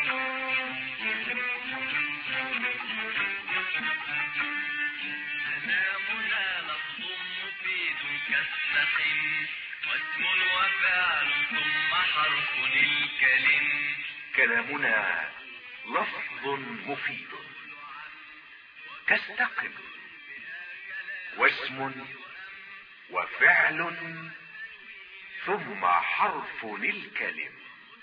كلامنا لفظ مفيد كاستقم، واسم وفعل ثم حرف الكلم.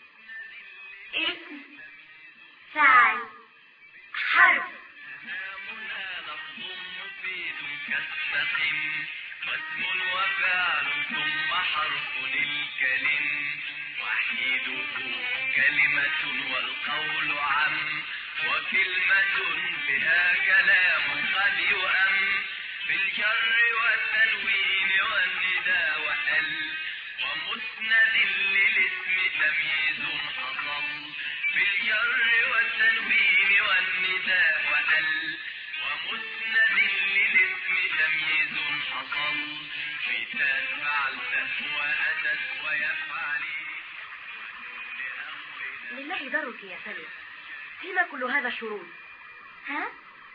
اسم، فعل، حرف. كلامنا لفظ مفيد كاستقم، واسم وفعل ثم حرف الكلم. وحيده كلمة والقول عم، وكلمة بها كلام قد يؤم. بالجر والتنوين والنداء وال، ومسند للاسم تمييز حصل. بالجر والتنوين والنداء وال، ومسند للاسم تمييز حصل. مثال فعلت وأتت ويفعلي. لله ضرك يا سلوى، فيما كل هذا الشرود؟ ها؟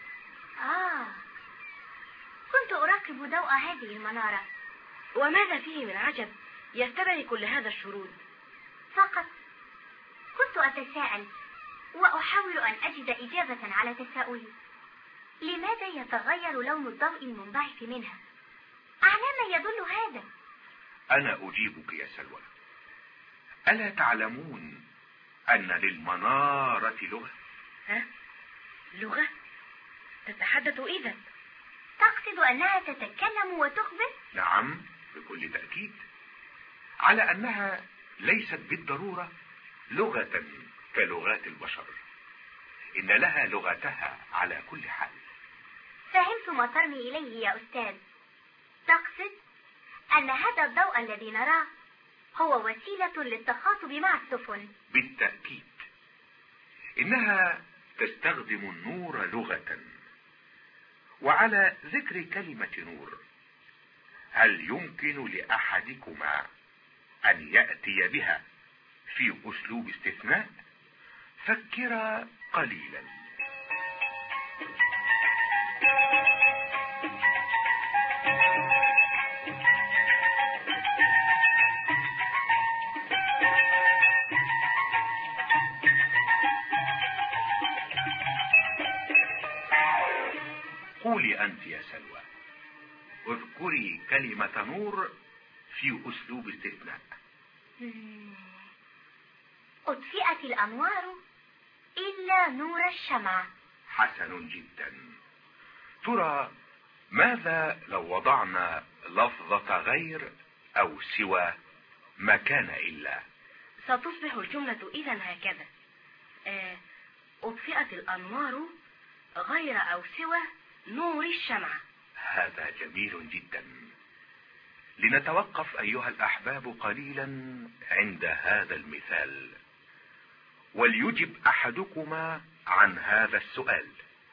كنت أراقب ضوء هذه المنارة. وماذا فيه من عجب يستدعي كل هذا الشرود؟ فقط كنت أتساءل وأحاول أن أجد إجابة على تساؤلي. لماذا يتغير لون الضوء المنبعث منها؟ على ما يدل هذا؟ أنا أجيبك يا سلوى. ألا تعلمون أن للمنارة لغة؟ ها؟ لغة؟ تتحدث إذن؟ تقصد أنها تتكلم وتخبر؟ نعم، بكل تأكيد، على أنها ليست بالضرورة لغة كلغات البشر، إن لها لغتها على كل حال. فهمت ما ترمي إليه يا أستاذ. تقصد أن هذا الضوء الذي نراه هو وسيلة للتخاطب مع السفن؟ بالتأكيد، إنها تستخدم النور لغة. وعلى ذكر كلمة نور، هل يمكن لأحدكما أن يأتي بها في أسلوب استثناء؟ فكرا قليلا. قولي أنت يا سلوى، اذكري كلمة نور في أسلوب استثناء. أطفئت الأنوار إلا نور الشمع. حسن جدا. ترى ماذا لو وضعنا لفظة غير أو سوى مكان إلا؟ ستصبح الجملة إذن هكذا: أطفئت الأنوار غير أو سوى نور الشمع. هذا جميل جدا. لنتوقف أيها الأحباب قليلا عند هذا المثال، وليجب أحدكما عن هذا السؤال: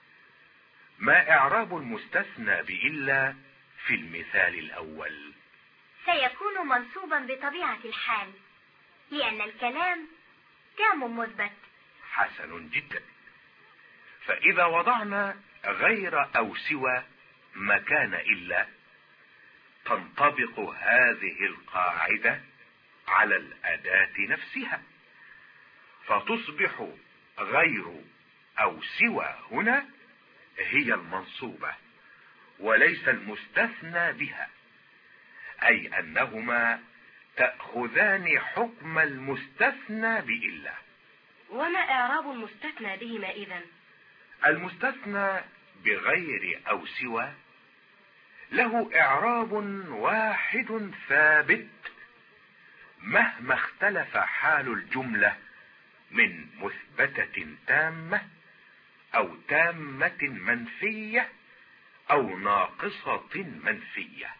ما إعراب المستثنى بإلا في المثال الأول؟ سيكون منصوبا بطبيعة الحال، لأن الكلام تام مثبت. حسن جدا. فإذا وضعنا غير أو سوى مكان إلا، تنطبق هذه القاعدة على الأداة نفسها، فتصبح غير أو سوى هنا هي المنصوبة وليس المستثنى بها، أي أنهما تأخذان حكم المستثنى بإلا. وما إعراب المستثنى بهما إذن؟ المستثنى بغير أو سوى له إعراب واحد ثابت مهما اختلف حال الجملة من مثبتة تامة أو تامة منفية أو ناقصة منفية.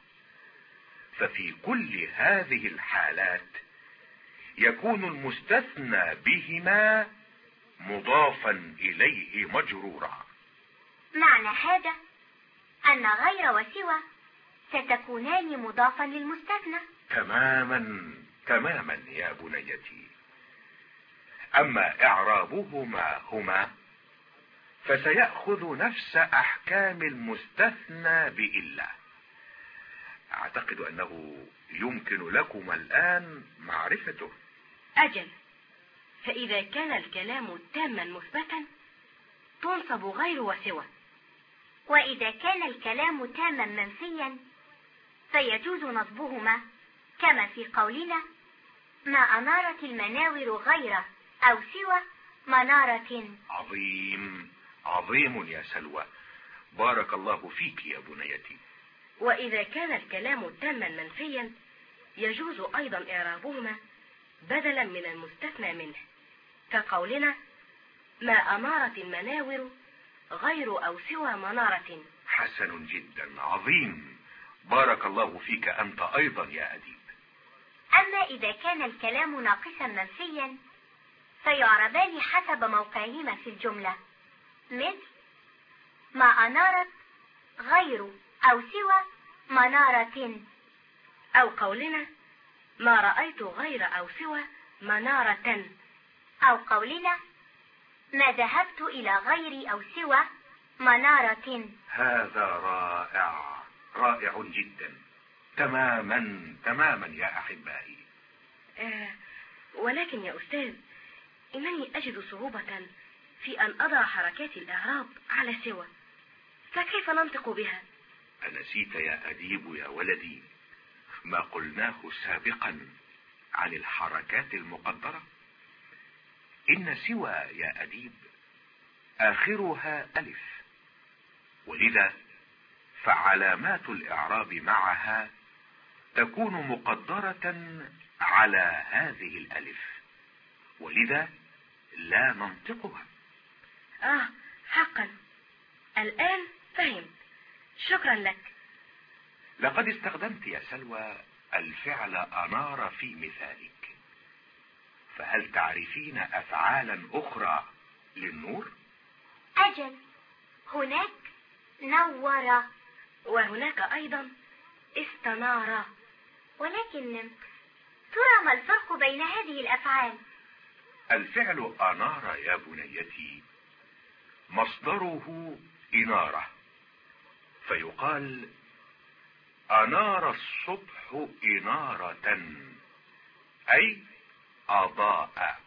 ففي كل هذه الحالات يكون المستثنى بهما مضافا إليه مجرورا. معنى هذا أن غير وسوى ستكونان مضافا للمستثنى. تماما تماما يا بنيتي. أما إعرابهما هما فسيأخذ نفس أحكام المستثنى بإلا. أعتقد أنه يمكن لكم الآن معرفته. أجل، فإذا كان الكلام تاما مثبتا تنصب غير وسوى، وإذا كان الكلام تاما منفيا فيجوز نصبهما، كما في قولنا ما أنارت المناور غير أو سوى منارة. عظيم يا سلوى، بارك الله فيك يا بنيتي. وإذا كان الكلام تاما منفيا يجوز أيضا إعرابهما بدلا من المستثنى منه، كقولنا ما أنارت المناور غير أو سوى منارة. حسن جدا، عظيم، بارك الله فيك أنت أيضا يا أديب. أما إذا كان الكلام ناقصا منفيا فيعربان حسب موقعهما في الجملة، مثل ما أنارت غير أو سوى منارة، أو قولنا ما رأيت غير أو سوى منارة، أو قولنا ما ذهبت إلى غير أو سوى منارة. هذا رائع جدا، تماما يا أحبائي. ولكن يا أستاذ، إنني أجد صعوبة في أن أضع حركات الإعراب على سوى، فكيف ننطق بها؟ أنسيت يا أديب يا ولدي ما قلناه سابقا عن الحركات المقدرة؟ إن سوى يا أديب آخرها ألف، ولذا فعلامات الإعراب معها تكون مقدرة على هذه الألف، ولذا لا ننطقها. حقا، الآن فهمت، شكرا لك. لقد استخدمت يا سلوى الفعل أنار في مثالك، فهل تعرفين أفعالا أخرى للنور؟ أجل، هناك نور، وهناك أيضا استنار. ولكن ترى ما الفرق بين هذه الأفعال؟ الفعل أنار يا بنيتي مصدره إنارة، فيقال أنار الصبح إنارة أي أضاء،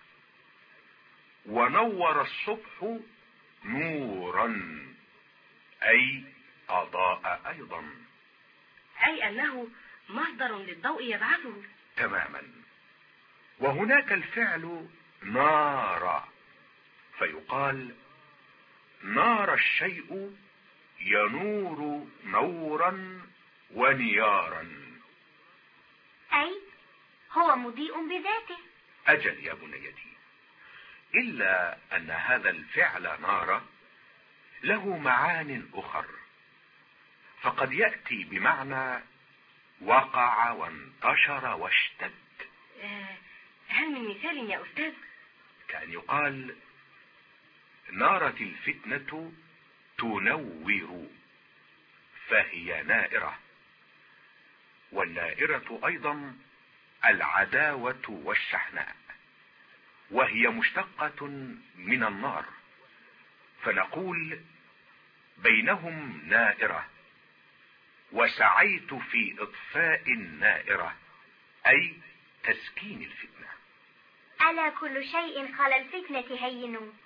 ونور الصبح نورا أي أضاء أيضا، أي أنه مصدر للضوء يبعثه. تماما. وهناك الفعل نار، فيقال نار الشيء ينور نورا ونيارا، أي هو مضيء بذاته. أجل يا بنيتي، إلا أن هذا الفعل نار له معان أخر، فقد يأتي بمعنى وقع وانتشر واشتد. هل من مثال يا أستاذ؟ كأن يقال نارت الفتنة تنور فهي نائرة، والنائرة أيضا العداوة والشحناء، وهي مشتقة من النار، فنقول بينهم نائرة، وسعيت في إطفاء النائرة أي تسكين الفتنة. ألا كل شيء خلا الفتنة هين؟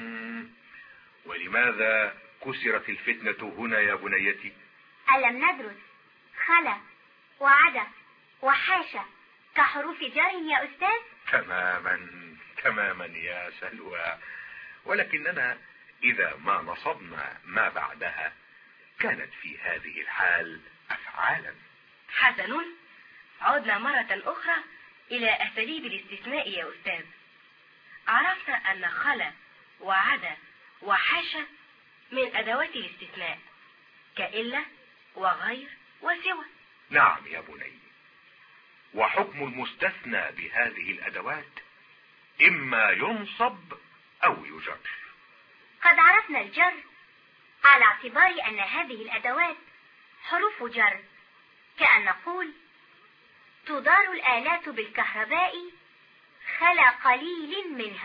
ولماذا كسرت الفتنة هنا يا بنيتي؟ ألم ندرس خلا وعدا وحاشا كحروف جر يا أستاذ؟ تماما يا سلوى، ولكننا إذا ما نصبنا ما بعدها كانت في هذه الحال أفعالا. حسن، عدنا مرة أخرى إلى أساليب الاستثناء يا أستاذ. عرفت أن خلا وعدا وحاشا من أدوات الاستثناء كإلا وغير وسوى. نعم يا بني، وحكم المستثنى بهذه الأدوات إما ينصب أو يجر. قد عرفنا الجر على اعتبار أن هذه الأدوات حروف جر، كأن نقول تدار الآلات بالكهرباء خلا قليل منها.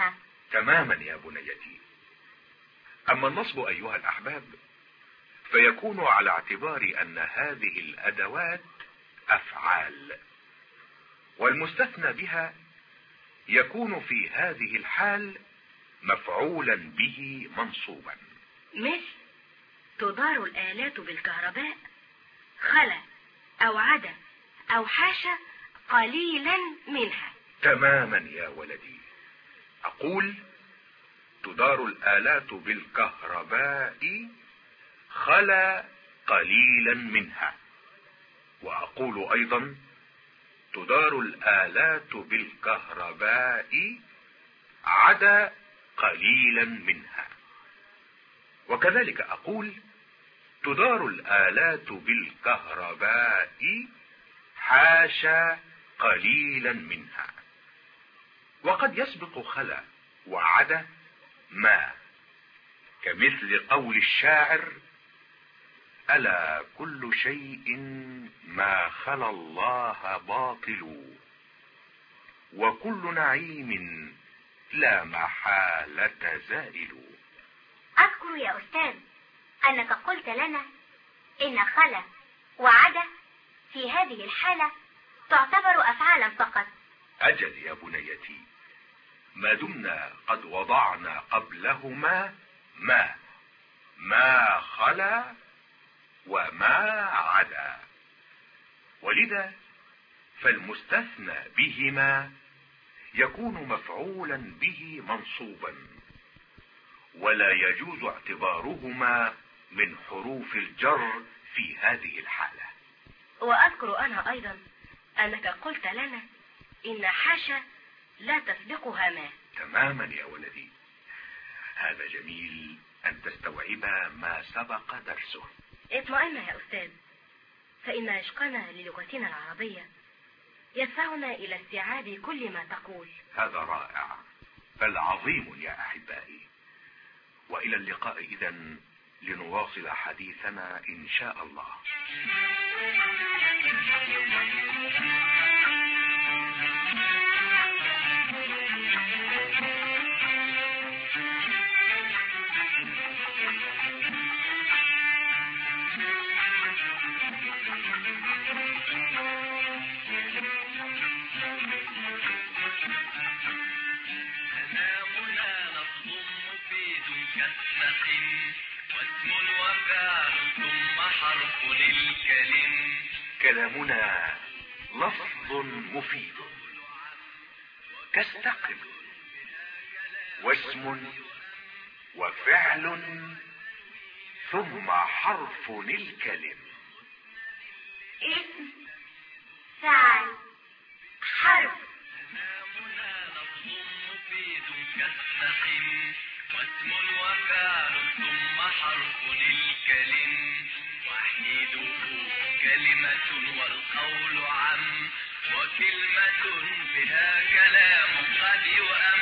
تماما يا بنيتي. أما النصب أيها الأحباب فيكون على اعتبار أن هذه الأدوات أفعال، والمستثنى بها يكون في هذه الحال مفعولا به منصوبا. مثل تدار الآلات بالكهرباء، خلا أو عدا أو حاشا قليلا منها. تماما يا ولدي. أقول تدار الآلات بالكهرباء خلا قليلا منها، وأقول أيضا تدار الآلات بالكهرباء عدا قليلا منها. وكذلك أقول تدار الآلات بالكهرباء حاشا قليلا منها. وقد يسبق خلا وعدا ما، كمثل قول الشاعر: ألا كل شيء ما خلا الله باطل، وكل نعيم لا محالة زائل. أذكر يا أستاذ أنك قلت لنا إن خلا وعدا في هذه الحالة تعتبر أفعالا فقط. أجل يا بنيتي، ما دمنا قد وضعنا قبلهما ما خلا وما عدا، ولذا فالمستثنى بهما يكون مفعولا به منصوبا، ولا يجوز اعتبارهما من حروف الجر في هذه الحالة. وأذكر أنا أيضا أنك قلت لنا إن حاشا لا تسبقها ما. تماما يا ولدي. هذا جميل أن تستوعب ما سبق درسه. اطمئن يا أستاذ، فإن عشقنا للغتنا العربية يدفعنا إلى استيعاب كل ما تقول. هذا رائع بل عظيم يا أحبائي. وإلى اللقاء إذن لنواصل حديثنا إن شاء الله. كلامنا لفظ مفيد كاستقم، واسم وفعل ثم حرف الكلم. اسم، فعل، حرف. كلامنا لفظ مفيد كاستقم، واسم وفعل ثم حرف الكلم. وحيده كلمة والقول عم، وكلمة بها كلام قد يؤم.